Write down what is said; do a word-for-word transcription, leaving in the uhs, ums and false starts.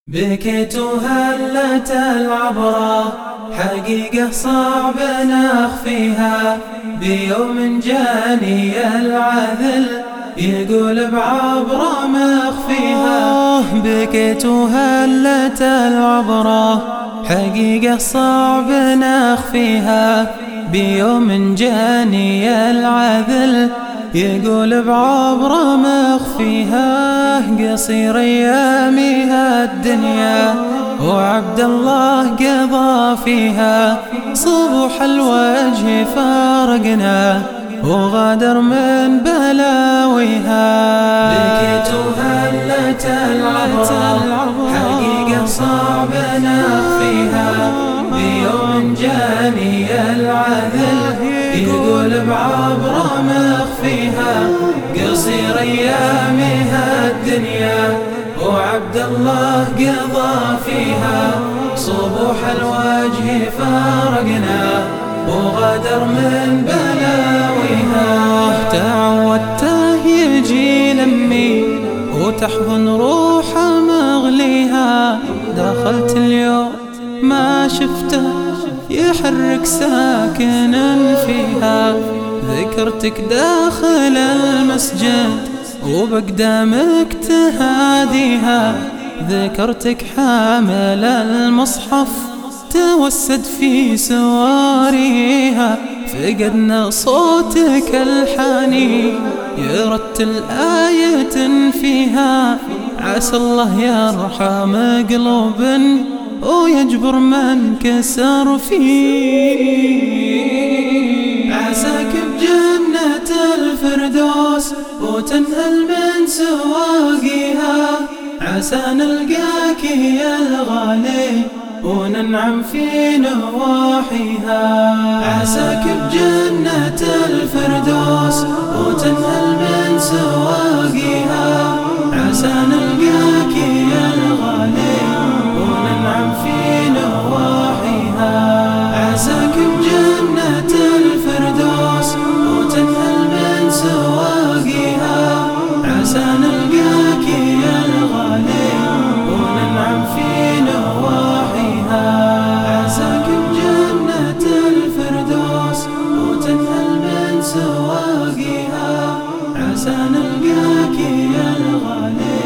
بكيت وهلت العبرة، حقيقة صعب نخفيها، بيوم جاني العذل يقول بعبرة مخفيها. بكيت وهلت العبرة، حقيقة صعب نخفيها، بيوم جاني العذل يقول بعبرة مخفيها. قصير ايامي هالدنيا وعبد الله قضى فيها، صبح الوجه فارقنا وغادر من بلاويها. بكيت وهلت العبرة، حقيقة صعب نخفيها، بيوم جاني العذل يقول بعبرة مخفيها. قصير ايامي هالدنيا وعبد الله قضى فيها، صبوح الوجه فارقنا وغادر من بلاويها. تعودته يجي لمي وتحضن روحه مغليها، دخلت اليوم ما شفته يحرك ساكنا فيها. ذكرتك داخل المسجد وبقدامك تهاديها، ذكرتك حامل المصحف توسد في سواريها. فقدنا صوتك الحاني يرتل آية فيها، عسى الله يرحم قلوب ويجبر من كسر فيه. عساك بجنة الفردوس وتنهل من سواقيها، عسى نلقاك يا الغالي وننعم في نواحيها. عساك بجنة الفردوس وتنهل من سواقيها، عسى نلقاك يا الغالي وننعم في نواحيها. عساك بجنة الفردوس وتنهل من سواقيها، عسى نلقاك يا الغالي وننعم في نواحيها. عساك بجنة الفردوس وتنهل من سواقيها، عسى نلقاك يا الغالي